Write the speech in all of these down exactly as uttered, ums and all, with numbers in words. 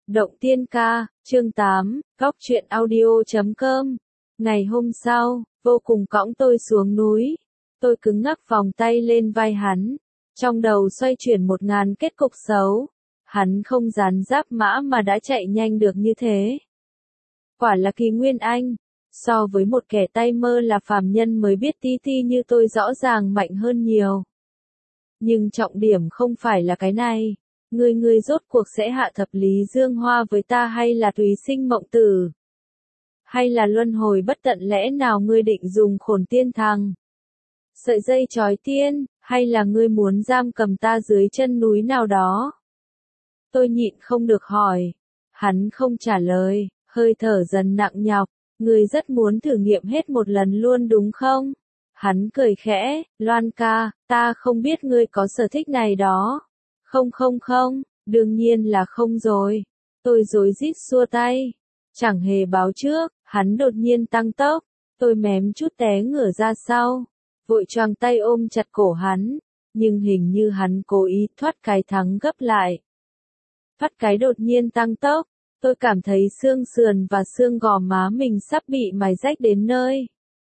Động Tiên Ca, chương tám, góc truyện audio chấm com. Ngày hôm sau, vô cùng cõng tôi xuống núi. Tôi cứng ngắc vòng tay lên vai hắn. Trong đầu xoay chuyển một ngàn kết cục xấu. Hắn không dán giáp mã mà đã chạy nhanh được như thế. Quả là kỳ nguyên anh. So với một kẻ tay mơ là phàm nhân mới biết tí ti như tôi rõ ràng mạnh hơn nhiều. Nhưng trọng điểm không phải là cái này. Ngươi ngươi rốt cuộc sẽ hạ thập lý dương hoa với ta hay là tùy sinh mộng tử? Hay là luân hồi bất tận, lẽ nào ngươi định dùng khổn tiên thằng sợi dây trói tiên, hay là ngươi muốn giam cầm ta dưới chân núi nào đó? Tôi nhịn không được hỏi. Hắn không trả lời, hơi thở dần nặng nhọc. Ngươi rất muốn thử nghiệm hết một lần luôn đúng không? Hắn cười khẽ, Loan ca, ta không biết ngươi có sở thích này đó. Không không không, đương nhiên là không rồi. Tôi rối rít xua tay. Chẳng hề báo trước, hắn đột nhiên tăng tốc. Tôi mém chút té ngửa ra sau. Vội choàng tay ôm chặt cổ hắn. Nhưng hình như hắn cố ý thoát cái thắng gấp lại. Phát cái đột nhiên tăng tốc. Tôi cảm thấy xương sườn và xương gò má mình sắp bị mài rách đến nơi.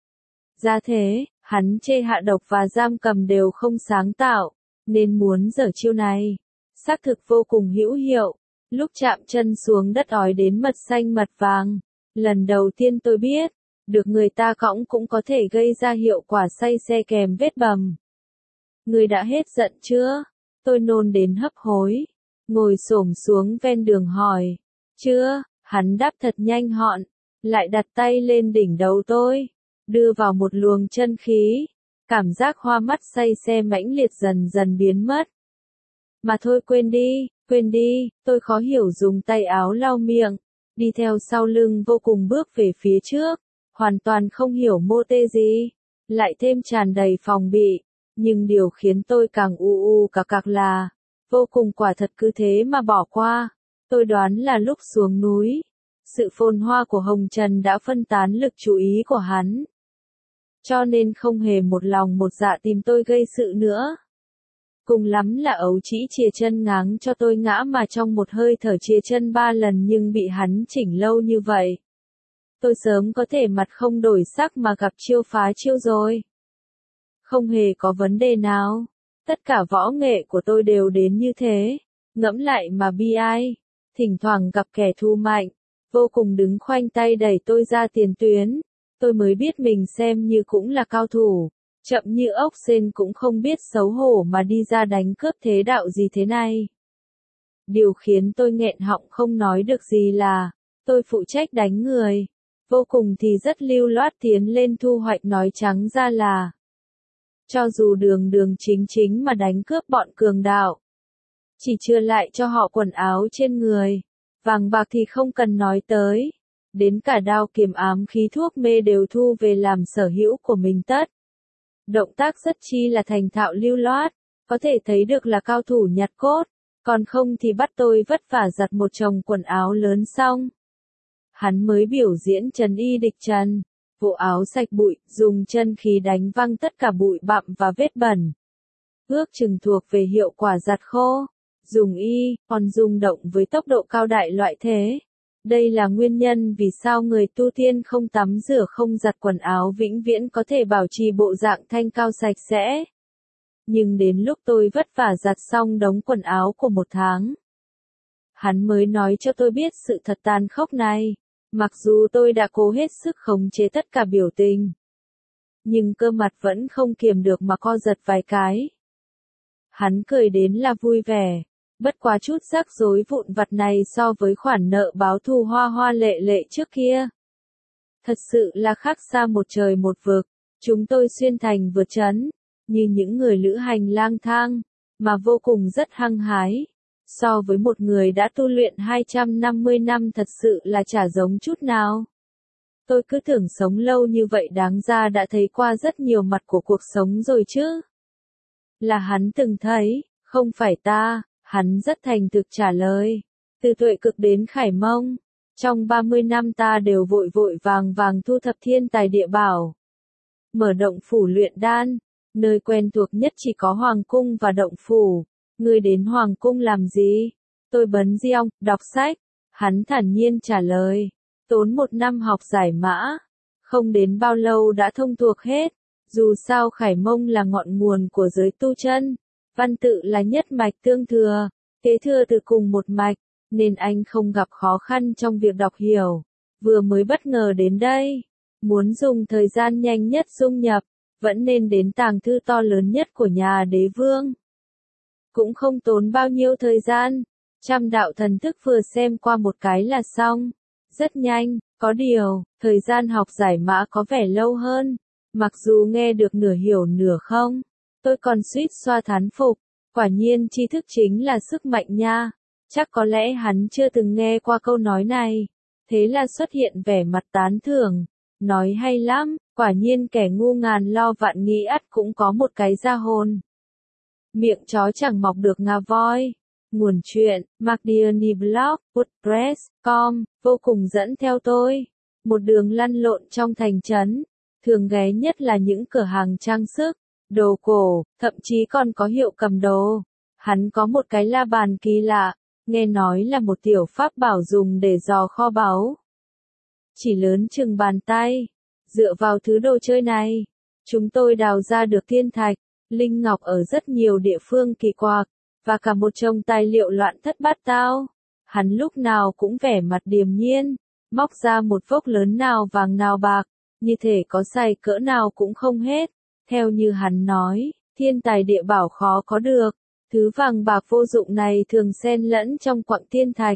Ra thế, hắn chê hạ độc và giam cầm đều không sáng tạo. Nên muốn giở chiêu này. Xác thực vô cùng hữu hiệu. Lúc chạm chân xuống đất ói đến mật xanh mật vàng. Lần đầu tiên tôi biết, được người ta cõng cũng có thể gây ra hiệu quả say xe kèm vết bầm. Người đã hết giận chưa? Tôi nôn đến hấp hối. Ngồi xổm xuống ven đường hỏi. Chưa, hắn đáp thật nhanh gọn. Lại đặt tay lên đỉnh đầu tôi. Đưa vào một luồng chân khí. Cảm giác hoa mắt say xe mãnh liệt dần dần biến mất. Mà thôi quên đi, quên đi, tôi khó hiểu dùng tay áo lau miệng, đi theo sau lưng vô cùng bước về phía trước, hoàn toàn không hiểu mô tê gì, lại thêm tràn đầy phòng bị, nhưng điều khiến tôi càng u u cả cạc là, vô cùng quả thật cứ thế mà bỏ qua, tôi đoán là lúc xuống núi, sự phồn hoa của Hồng Trần đã phân tán lực chú ý của hắn. Cho nên không hề một lòng một dạ tìm tôi gây sự nữa. Cùng lắm là ấu trĩ chìa chân ngáng cho tôi ngã mà trong một hơi thở chìa chân ba lần nhưng bị hắn chỉnh lâu như vậy. Tôi sớm có thể mặt không đổi sắc mà gặp chiêu phá chiêu rồi. Không hề có vấn đề nào. Tất cả võ nghệ của tôi đều đến như thế. Ngẫm lại mà bi ai. Thỉnh thoảng gặp kẻ thù mạnh. Vô cùng đứng khoanh tay đẩy tôi ra tiền tuyến. Tôi mới biết mình xem như cũng là cao thủ. Chậm như ốc sên cũng không biết xấu hổ mà đi ra đánh cướp thế đạo gì thế này. Điều khiến tôi nghẹn họng không nói được gì là, tôi phụ trách đánh người. Vô cùng thì rất lưu loát tiến lên thu hoạch, nói trắng ra là. Cho dù đường đường chính chính mà đánh cướp bọn cường đạo. Chỉ chưa lại cho họ quần áo trên người. Vàng bạc thì không cần nói tới. Đến cả đao kiếm ám khí thuốc mê đều thu về làm sở hữu của mình tất. Động tác rất chi là thành thạo lưu loát, có thể thấy được là cao thủ nhặt cốt, còn không thì bắt tôi vất vả giặt một chồng quần áo lớn xong. Hắn mới biểu diễn trấn y địch trần, bộ áo sạch bụi, dùng chân khí đánh văng tất cả bụi bặm và vết bẩn. Ước chừng thuộc về hiệu quả giặt khô, dùng y, còn dùng động với tốc độ cao đại loại thế. Đây là nguyên nhân vì sao người tu tiên không tắm rửa không giặt quần áo vĩnh viễn có thể bảo trì bộ dạng thanh cao sạch sẽ. Nhưng đến lúc tôi vất vả giặt xong đống quần áo của một tháng, hắn mới nói cho tôi biết sự thật tàn khốc này. Mặc dù tôi đã cố hết sức khống chế tất cả biểu tình, nhưng cơ mặt vẫn không kiềm được mà co giật vài cái. Hắn cười đến là vui vẻ. Bất quá chút rắc rối vụn vặt này so với khoản nợ báo thù hoa hoa lệ lệ trước kia. Thật sự là khác xa một trời một vực. Chúng tôi xuyên thành vượt trấn, như những người lữ hành lang thang, mà vô cùng rất hăng hái. So với một người đã tu luyện hai trăm năm mươi năm thật sự là chả giống chút nào. Tôi cứ tưởng sống lâu như vậy đáng ra đã thấy qua rất nhiều mặt của cuộc sống rồi chứ. Là hắn từng thấy, không phải ta. Hắn rất thành thực trả lời. Từ Tuệ Cực đến Khải Mông, trong ba mươi năm ta đều vội vội vàng vàng thu thập thiên tài địa bảo. Mở động phủ luyện đan, nơi quen thuộc nhất chỉ có Hoàng Cung và động phủ. Ngươi đến Hoàng Cung làm gì? Tôi bấn riêng, đọc sách. Hắn thản nhiên trả lời, tốn một năm học giải mã, không đến bao lâu đã thông thuộc hết. Dù sao Khải Mông là ngọn nguồn của giới tu chân, văn tự là nhất mạch tương thừa, kế thừa từ cùng một mạch, nên anh không gặp khó khăn trong việc đọc hiểu. Vừa mới bất ngờ đến đây, muốn dùng thời gian nhanh nhất dung nhập, vẫn nên đến tàng thư to lớn nhất của nhà đế vương. Cũng không tốn bao nhiêu thời gian, trăm đạo thần thức vừa xem qua một cái là xong. Rất nhanh, có điều, thời gian học giải mã có vẻ lâu hơn, mặc dù nghe được nửa hiểu nửa không, tôi còn suýt xoa thán phục, quả nhiên tri thức chính là sức mạnh nha, chắc có lẽ hắn chưa từng nghe qua câu nói này, thế là xuất hiện vẻ mặt tán thưởng, nói hay lắm, quả nhiên kẻ ngu ngàn lo vạn nghĩ ắt cũng có một cái ra hồn. Miệng chó chẳng mọc được ngà voi. Nguồn chuyện, McDiarny Blog, WordPress, com, vô cùng dẫn theo tôi. Một đường lăn lộn trong thành trấn, thường ghé nhất là những cửa hàng trang sức, đồ cổ, thậm chí còn có hiệu cầm đồ. Hắn có một cái la bàn kỳ lạ, nghe nói là một tiểu pháp bảo dùng để dò kho báu. Chỉ lớn chừng bàn tay, dựa vào thứ đồ chơi này, chúng tôi đào ra được thiên thạch, linh ngọc ở rất nhiều địa phương kỳ quặc, và cả một chồng tài liệu loạn thất bát tao. Hắn lúc nào cũng vẻ mặt điềm nhiên, móc ra một vốc lớn nào vàng nào bạc, như thể có xài cỡ nào cũng không hết. Theo như hắn nói, thiên tài địa bảo khó có được, thứ vàng bạc vô dụng này thường xen lẫn trong quặng thiên thạch.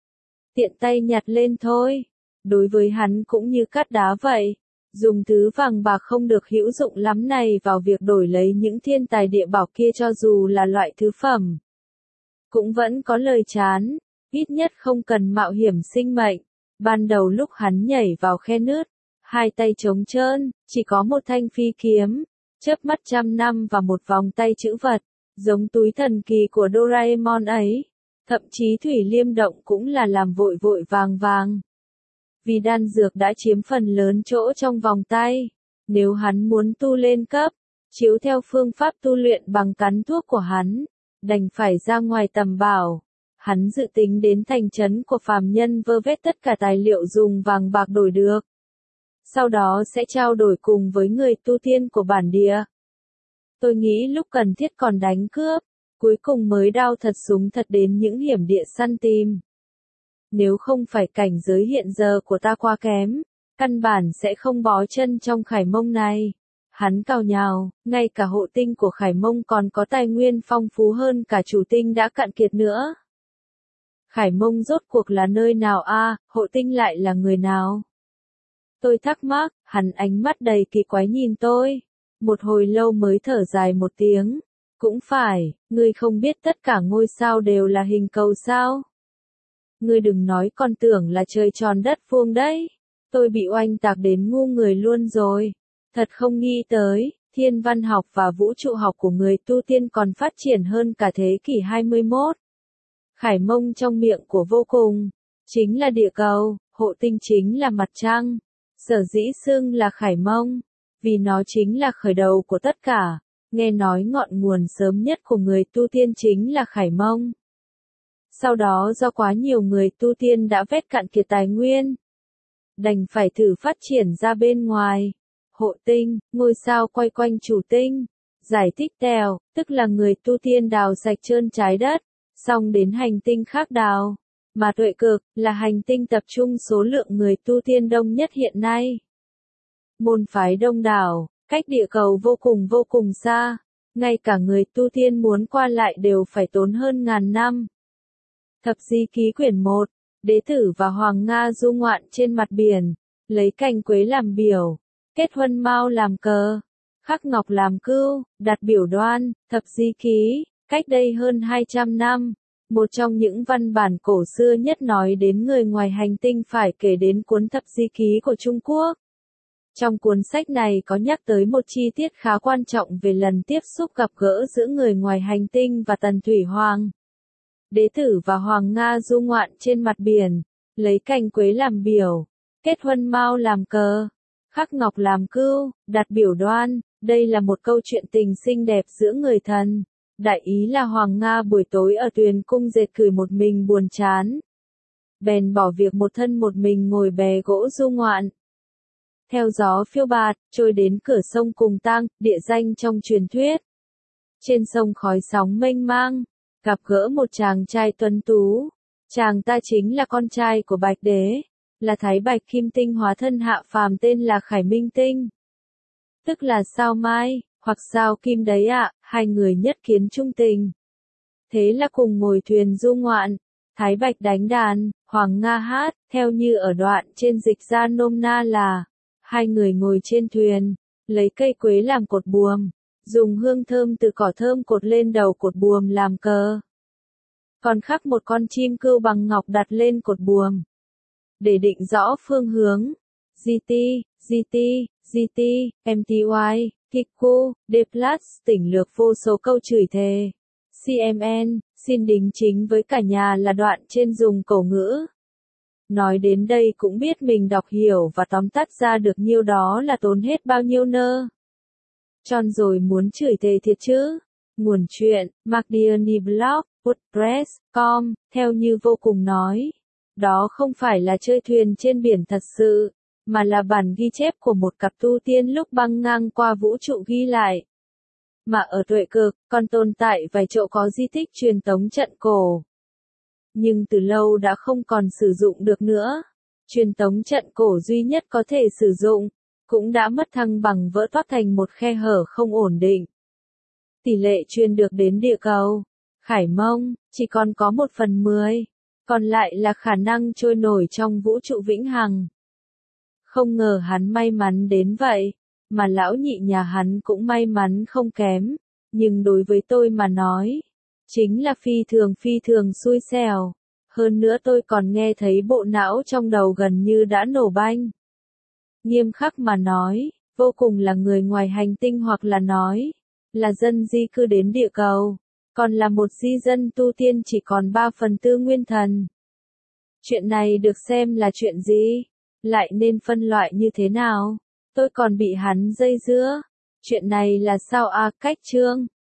Tiện tay nhặt lên thôi, đối với hắn cũng như cát đá vậy. Dùng thứ vàng bạc không được hữu dụng lắm này vào việc đổi lấy những thiên tài địa bảo kia cho dù là loại thứ phẩm. Cũng vẫn có lời chán, ít nhất không cần mạo hiểm sinh mệnh. Ban đầu lúc hắn nhảy vào khe nứt, hai tay trống trơn, chỉ có một thanh phi kiếm, chớp mắt trăm năm và một vòng tay chữ vật, giống túi thần kỳ của Doraemon ấy. Thậm chí Thủy Liêm Động cũng là làm vội vội vàng vàng. Vì đan dược đã chiếm phần lớn chỗ trong vòng tay, nếu hắn muốn tu lên cấp, chiếu theo phương pháp tu luyện bằng cắn thuốc của hắn, đành phải ra ngoài tầm bảo. Hắn dự tính đến thành trấn của phàm nhân vơ vét tất cả tài liệu dùng vàng bạc đổi được. Sau đó sẽ trao đổi cùng với người tu tiên của bản địa. Tôi nghĩ lúc cần thiết còn đánh cướp, cuối cùng mới đao thật súng thật đến những hiểm địa săn tìm. Nếu không phải cảnh giới hiện giờ của ta quá kém, căn bản sẽ không bó chân trong Khải Mông này. Hắn cào nhào, ngay cả hộ tinh của Khải Mông còn có tài nguyên phong phú hơn cả chủ tinh đã cạn kiệt nữa. Khải Mông rốt cuộc là nơi nào a, à, hộ tinh lại là người nào? Tôi thắc mắc, hắn ánh mắt đầy kỳ quái nhìn tôi. Một hồi lâu mới thở dài một tiếng. Cũng phải, ngươi không biết tất cả ngôi sao đều là hình cầu sao? Ngươi đừng nói con tưởng là trời tròn đất vuông đấy. Tôi bị oanh tạc đến ngu người luôn rồi. Thật không nghĩ tới, thiên văn học và vũ trụ học của người tu tiên còn phát triển hơn cả thế kỷ hai mươi mốt. Khải Mông trong miệng của vô cùng, chính là địa cầu, hộ tinh chính là mặt trăng. Sở dĩ xưng là Khải Mông, vì nó chính là khởi đầu của tất cả. Nghe nói ngọn nguồn sớm nhất của người tu tiên chính là Khải Mông. Sau đó do quá nhiều người tu tiên đã vét cạn kiệt tài nguyên, đành phải thử phát triển ra bên ngoài. Hộ tinh, ngôi sao quay quanh chủ tinh. Giải thích tèo, tức là người tu tiên đào sạch trơn trái đất, xong đến hành tinh khác đào. Mà Tuệ Cực, là hành tinh tập trung số lượng người tu tiên đông nhất hiện nay. Môn phái đông đảo, cách địa cầu vô cùng vô cùng xa. Ngay cả người tu tiên muốn qua lại đều phải tốn hơn ngàn năm. Thập Di Ký quyển một, Đế tử và Hoàng Nga du ngoạn trên mặt biển, lấy cành quế làm biểu, kết huân mao làm cờ, khắc ngọc làm cưu, đặt biểu đoan. Thập Di Ký, cách đây hơn hai trăm năm, một trong những văn bản cổ xưa nhất nói đến người ngoài hành tinh phải kể đến cuốn Thập Di Ký của Trung Quốc. Trong cuốn sách này có nhắc tới một chi tiết khá quan trọng về lần tiếp xúc gặp gỡ giữa người ngoài hành tinh và Tần Thủy Hoàng. Đế tử và Hoàng Nga du ngoạn trên mặt biển, lấy cành quế làm biểu, kết huân mao làm cờ, khắc ngọc làm cưu, đặt biểu đoan. Đây là một câu chuyện tình xinh đẹp giữa người thần. Đại ý là Hoàng Nga buổi tối ở Tuyền cung dệt cười một mình buồn chán. bèn bỏ việc một thân một mình ngồi bè gỗ du ngoạn. Theo gió phiêu bạt, trôi đến cửa sông Cùng Tang, địa danh trong truyền thuyết. Trên sông khói sóng mênh mang, gặp gỡ một chàng trai tuấn tú. Chàng ta chính là con trai của Bạch Đế, là Thái Bạch Kim Tinh hóa thân hạ phàm tên là Khải Minh Tinh. Tức là sao mai, hoặc sao kim đấy ạ, hai người nhất kiến trung tình. Thế là cùng ngồi thuyền du ngoạn, Thái Bạch đánh đàn, Hoàng Nga hát, theo như ở đoạn trên dịch ra nôm na là, hai người ngồi trên thuyền, lấy cây quế làm cột buồm, dùng hương thơm từ cỏ thơm cột lên đầu cột buồm làm cờ. Còn khắc một con chim cưu bằng ngọc đặt lên cột buồm. Để định rõ phương hướng, giê tê, giê tê, giê tê, em tê i, Kiku, Deplas, tỉnh lược vô số câu chửi thề. xê em en, xin đính chính với cả nhà là đoạn trên dùng cổ ngữ. Nói đến đây cũng biết mình đọc hiểu và tóm tắt ra được nhiêu đó là tốn hết bao nhiêu nơ. Tròn rồi muốn chửi thề thiệt chứ. Nguồn chuyện, McDiarny Blog, WordPress, com, theo như vô cùng nói. Đó không phải là chơi thuyền trên biển thật sự, mà là bản ghi chép của một cặp tu tiên lúc băng ngang qua vũ trụ ghi lại. Mà ở Tuệ Cực, còn tồn tại vài chỗ có di tích truyền tống trận cổ. Nhưng từ lâu đã không còn sử dụng được nữa. Truyền tống trận cổ duy nhất có thể sử dụng, cũng đã mất thăng bằng vỡ toác thành một khe hở không ổn định. Tỷ lệ truyền được đến địa cầu, Khải Mông, chỉ còn có một phần mười, còn lại là khả năng trôi nổi trong vũ trụ vĩnh hằng. Không ngờ hắn may mắn đến vậy, mà lão nhị nhà hắn cũng may mắn không kém, nhưng đối với tôi mà nói, chính là phi thường phi thường xui xẻo. Hơn nữa tôi còn nghe thấy bộ não trong đầu gần như đã nổ banh. Nghiêm khắc mà nói, vô cùng là người ngoài hành tinh hoặc là nói, là dân di cư đến địa cầu, còn là một di dân tu tiên chỉ còn ba phần tư nguyên thần. Chuyện này được xem là chuyện gì? Lại nên phân loại như thế nào? Tôi còn bị hắn dây dưa. Chuyện này là sao à, cách chương?